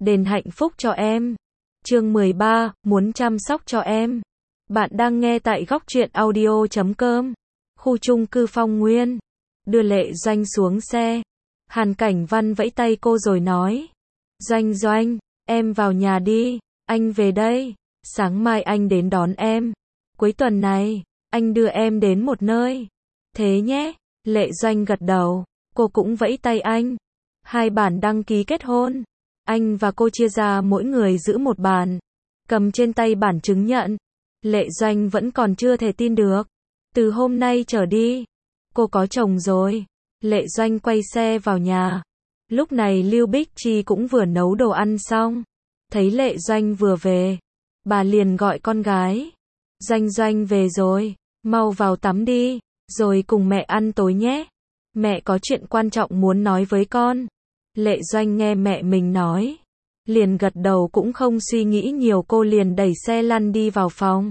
đền hạnh phúc cho em. Chương 13, muốn chăm sóc cho em. Bạn đang nghe tại góc truyện audio.com. Khu chung cư Phong Nguyên. Đưa Lệ Doanh xuống xe. Hàn Cảnh Văn vẫy tay cô rồi nói. Doanh, em vào nhà đi, anh về đây. Sáng mai anh đến đón em. Cuối tuần này, anh đưa em đến một nơi. Thế nhé. Lệ Doanh gật đầu. Cô cũng vẫy tay anh. Hai bản đăng ký kết hôn. Anh và cô chia ra mỗi người giữ một bản. Cầm trên tay bản chứng nhận. Lệ Doanh vẫn còn chưa thể tin được. Từ hôm nay trở đi, cô có chồng rồi. Lệ Doanh quay xe vào nhà. Lúc này Lưu Bích Chi cũng vừa nấu đồ ăn xong. Thấy Lệ Doanh vừa về, bà liền gọi con gái. Doanh về rồi, mau vào tắm đi, rồi cùng mẹ ăn tối nhé. Mẹ có chuyện quan trọng muốn nói với con. Lệ Doanh nghe mẹ mình nói, liền gật đầu cũng không suy nghĩ nhiều, cô liền đẩy xe lăn đi vào phòng.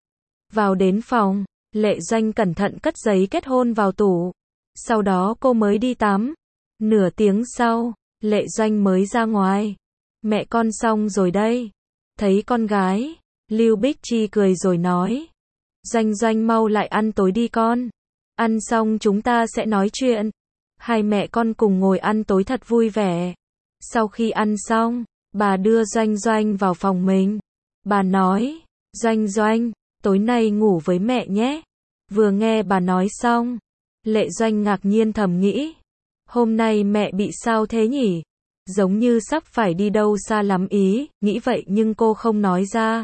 Vào đến phòng, Lệ Doanh cẩn thận cất giấy kết hôn vào tủ. Sau đó cô mới đi tắm. Nửa tiếng sau, Lệ Doanh mới ra ngoài. Mẹ con xong rồi đây. Thấy con gái, Lưu Bích Chi cười rồi nói. Doanh mau lại ăn tối đi con. Ăn xong chúng ta sẽ nói chuyện. Hai mẹ con cùng ngồi ăn tối thật vui vẻ. Sau khi ăn xong, bà đưa Doanh vào phòng mình. Bà nói, Doanh, tối nay ngủ với mẹ nhé. Vừa nghe bà nói xong, Lệ Doanh ngạc nhiên thầm nghĩ. Hôm nay mẹ bị sao thế nhỉ? Giống như sắp phải đi đâu xa lắm ý, nghĩ vậy nhưng cô không nói ra.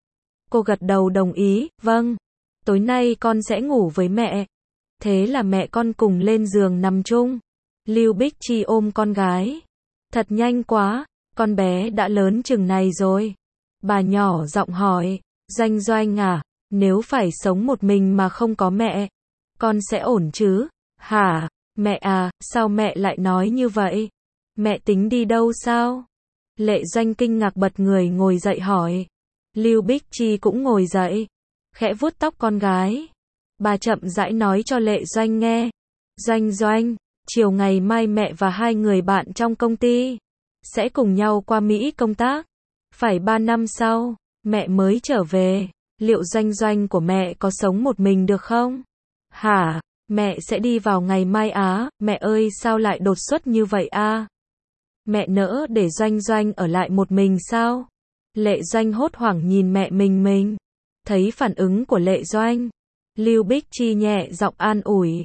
Cô gật đầu đồng ý, vâng. Tối nay con sẽ ngủ với mẹ. Thế là mẹ con cùng lên giường nằm chung. Lưu Bích Chi ôm con gái. Thật nhanh quá, con bé đã lớn chừng này rồi. Bà nhỏ giọng hỏi, Doanh à, nếu phải sống một mình mà không có mẹ, con sẽ ổn chứ? Hả? Mẹ à, sao mẹ lại nói như vậy? Mẹ tính đi đâu sao? Lệ Doanh kinh ngạc bật người ngồi dậy hỏi. Lưu Bích Chi cũng ngồi dậy, khẽ vuốt tóc con gái. Bà chậm rãi nói cho Lệ Doanh nghe. Doanh, chiều ngày mai mẹ và hai người bạn trong công ty sẽ cùng nhau qua Mỹ công tác. Phải 3 năm sau, mẹ mới trở về. Liệu Doanh của mẹ có sống một mình được không? Hả? Mẹ sẽ đi vào ngày mai á? Mẹ ơi sao lại đột xuất như vậy a? Mẹ nỡ để Doanh ở lại một mình sao? Lệ Doanh hốt hoảng nhìn mẹ mình. Thấy phản ứng của Lệ Doanh, Lưu Bích Chi nhẹ giọng an ủi.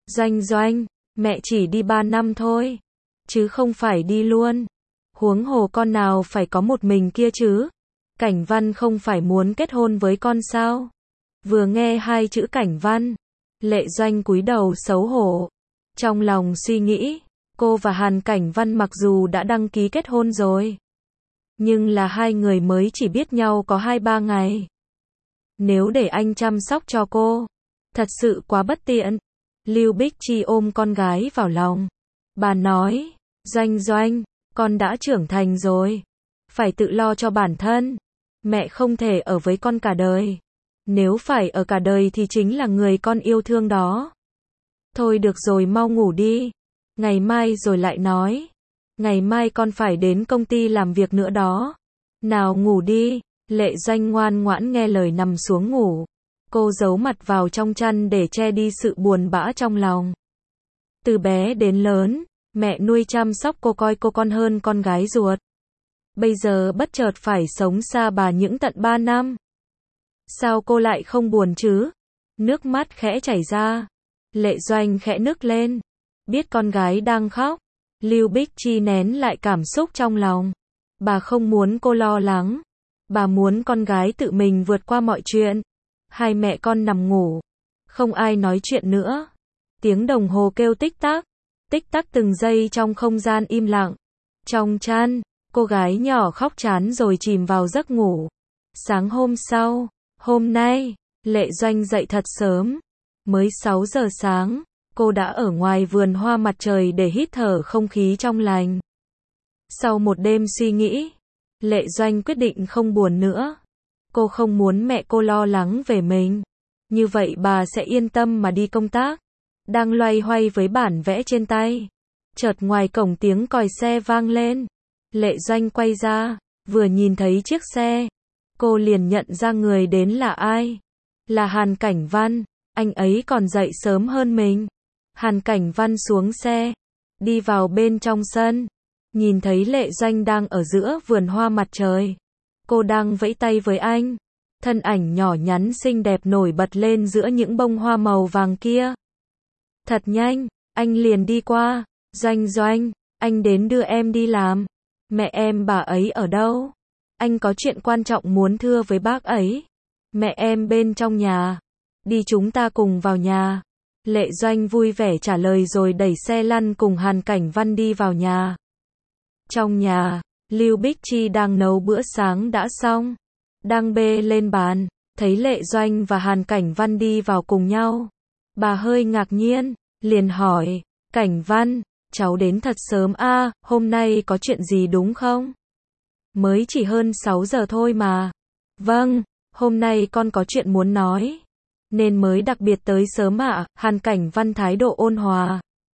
Doanh, mẹ chỉ đi 3 năm thôi, chứ không phải đi luôn. Huống hồ con nào phải có một mình kia chứ? Cảnh Văn không phải muốn kết hôn với con sao? Vừa nghe hai chữ Cảnh Văn, Lệ Doanh cúi đầu xấu hổ. Trong lòng suy nghĩ, cô và Hàn Cảnh Văn mặc dù đã đăng ký kết hôn rồi, nhưng là hai người mới chỉ biết nhau có 2-3 ngày. Nếu để anh chăm sóc cho cô, thật sự quá bất tiện. Lưu Bích Chi ôm con gái vào lòng. Bà nói, Doanh, con đã trưởng thành rồi, phải tự lo cho bản thân. Mẹ không thể ở với con cả đời. Nếu phải ở cả đời thì chính là người con yêu thương đó. Thôi được rồi, mau ngủ đi. Ngày mai rồi lại nói. Ngày mai con phải đến công ty làm việc nữa đó. Nào ngủ đi. Lệ Doanh ngoan ngoãn nghe lời nằm xuống ngủ. Cô giấu mặt vào trong chăn để che đi sự buồn bã trong lòng. Từ bé đến lớn, mẹ nuôi chăm sóc cô coi cô con hơn con gái ruột. Bây giờ bất chợt phải sống xa bà những tận 3 năm. Sao cô lại không buồn chứ? Nước mắt khẽ chảy ra. Lệ Doanh khẽ nức lên. Biết con gái đang khóc, Lưu Bích Chi nén lại cảm xúc trong lòng. Bà không muốn cô lo lắng. Bà muốn con gái tự mình vượt qua mọi chuyện. Hai mẹ con nằm ngủ. Không ai nói chuyện nữa. Tiếng đồng hồ kêu tích tắc từng giây trong không gian im lặng. Trong chăn, cô gái nhỏ khóc chán rồi chìm vào giấc ngủ. Sáng hôm sau, hôm nay, Lệ Doanh dậy thật sớm. Mới 6 giờ sáng, cô đã ở ngoài vườn hoa mặt trời để hít thở không khí trong lành. Sau một đêm suy nghĩ, Lệ Doanh quyết định không buồn nữa. Cô không muốn mẹ cô lo lắng về mình. Như vậy bà sẽ yên tâm mà đi công tác. Đang loay hoay với bản vẽ trên tay, chợt ngoài cổng tiếng còi xe vang lên. Lệ Doanh quay ra, vừa nhìn thấy chiếc xe, cô liền nhận ra người đến là ai. Là Hàn Cảnh Văn, anh ấy còn dậy sớm hơn mình. Hàn Cảnh Văn xuống xe, đi vào bên trong sân, nhìn thấy Lệ Doanh đang ở giữa vườn hoa mặt trời. Cô đang vẫy tay với anh, thân ảnh nhỏ nhắn xinh đẹp nổi bật lên giữa những bông hoa màu vàng kia. Thật nhanh, anh liền đi qua, Doanh Doanh, anh đến đưa em đi làm. Mẹ em bà ấy ở đâu? Anh có chuyện quan trọng muốn thưa với bác ấy. Mẹ em bên trong nhà. Đi chúng ta cùng vào nhà. Lệ Doanh vui vẻ trả lời rồi đẩy xe lăn cùng Hàn Cảnh Văn đi vào nhà. Trong nhà, Lưu Bích Chi đang nấu bữa sáng đã xong. Đang bê lên bàn, thấy Lệ Doanh và Hàn Cảnh Văn đi vào cùng nhau. Bà hơi ngạc nhiên, liền hỏi, Cảnh Văn, cháu đến thật sớm a, hôm nay có chuyện gì đúng không? Mới chỉ hơn 6 giờ thôi mà. Vâng, hôm nay con có chuyện muốn nói, nên mới đặc biệt tới sớm ạ. Hàn Cảnh Văn thái độ ôn hòa,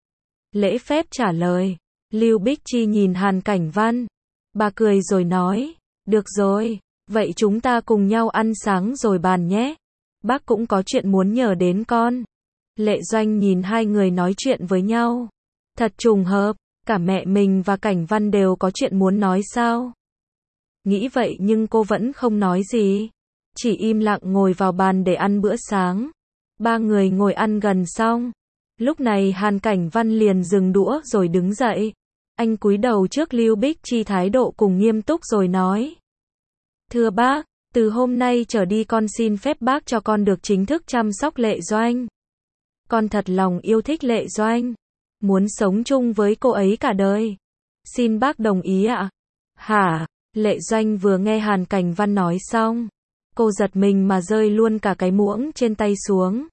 lễ phép trả lời. Lưu Bích Chi nhìn Hàn Cảnh Văn, bà cười rồi nói, được rồi, vậy chúng ta cùng nhau ăn sáng rồi bàn nhé. Bác cũng có chuyện muốn nhờ đến con. Lệ Doanh nhìn hai người nói chuyện với nhau. Thật trùng hợp, cả mẹ mình và Cảnh Văn đều có chuyện muốn nói sao? Nghĩ vậy nhưng cô vẫn không nói gì, chỉ im lặng ngồi vào bàn để ăn bữa sáng. Ba người ngồi ăn gần xong. Lúc này Hàn Cảnh Văn liền dừng đũa rồi đứng dậy. Anh cúi đầu trước Lưu Bích Chi thái độ cùng nghiêm túc rồi nói. Thưa bác, từ hôm nay trở đi con xin phép bác cho con được chính thức chăm sóc Lệ Doanh. Con thật lòng yêu thích Lệ Doanh, muốn sống chung với cô ấy cả đời. Xin bác đồng ý ạ. Hả? Lệ Doanh vừa nghe Hàn Cảnh Văn nói xong, cô giật mình mà rơi luôn cả cái muỗng trên tay xuống.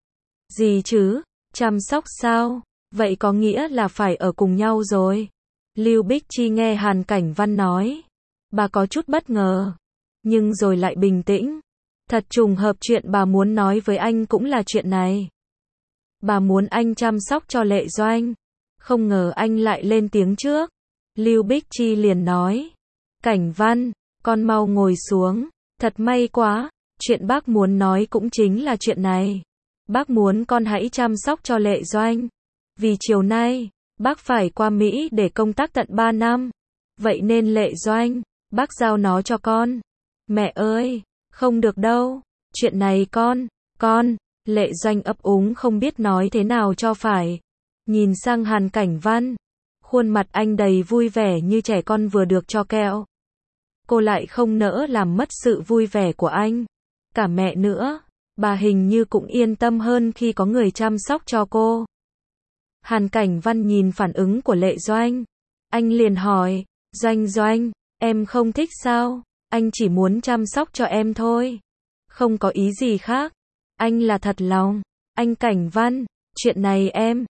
Gì chứ? Chăm sóc sao? Vậy có nghĩa là phải ở cùng nhau rồi. Lưu Bích Chi nghe Hàn Cảnh Văn nói, bà có chút bất ngờ, nhưng rồi lại bình tĩnh. Thật trùng hợp chuyện bà muốn nói với anh cũng là chuyện này. Bà muốn anh chăm sóc cho Lệ Doanh. Không ngờ anh lại lên tiếng trước. Lưu Bích Chi liền nói, Cảnh Văn, con mau ngồi xuống. Thật may quá, chuyện bác muốn nói cũng chính là chuyện này. Bác muốn con hãy chăm sóc cho Lệ Doanh. Vì chiều nay, bác phải qua Mỹ để công tác tận 3 năm. Vậy nên Lệ Doanh, bác giao nó cho con. Mẹ ơi, không được đâu. Chuyện này con. Lệ Doanh ấp úng không biết nói thế nào cho phải. Nhìn sang Hàn Cảnh Văn, khuôn mặt anh đầy vui vẻ như trẻ con vừa được cho kẹo. Cô lại không nỡ làm mất sự vui vẻ của anh. Cả mẹ nữa, bà hình như cũng yên tâm hơn khi có người chăm sóc cho cô. Hàn Cảnh Văn nhìn phản ứng của Lệ Doanh. Anh liền hỏi, Doanh, em không thích sao? Anh chỉ muốn chăm sóc cho em thôi. Không có ý gì khác. Anh là thật lòng. Anh Cảnh Văn, chuyện này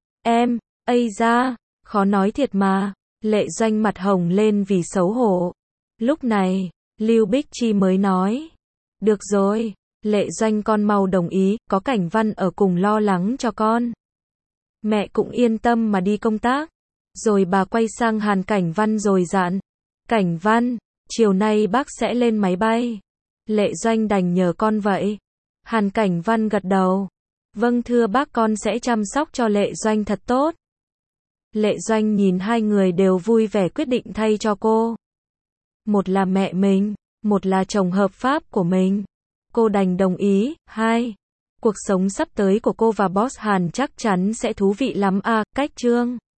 ây da, khó nói thiệt mà. Lệ Doanh mặt hồng lên vì xấu hổ. Lúc này, Lưu Bích Chi mới nói, được rồi, Lệ Doanh con mau đồng ý, có Cảnh Văn ở cùng lo lắng cho con. Mẹ cũng yên tâm mà đi công tác. Rồi bà quay sang Hàn Cảnh Văn rồi dặn, Cảnh Văn, chiều nay bác sẽ lên máy bay. Lệ Doanh đành nhờ con vậy. Hàn Cảnh Văn gật đầu. Vâng thưa bác, con sẽ chăm sóc cho Lệ Doanh thật tốt. Lệ Doanh nhìn hai người đều vui vẻ quyết định thay cho cô. Một là mẹ mình, một là chồng hợp pháp của mình. Cô đành đồng ý. Cuộc sống sắp tới của cô và boss Hàn chắc chắn sẽ thú vị lắm à. Cách chương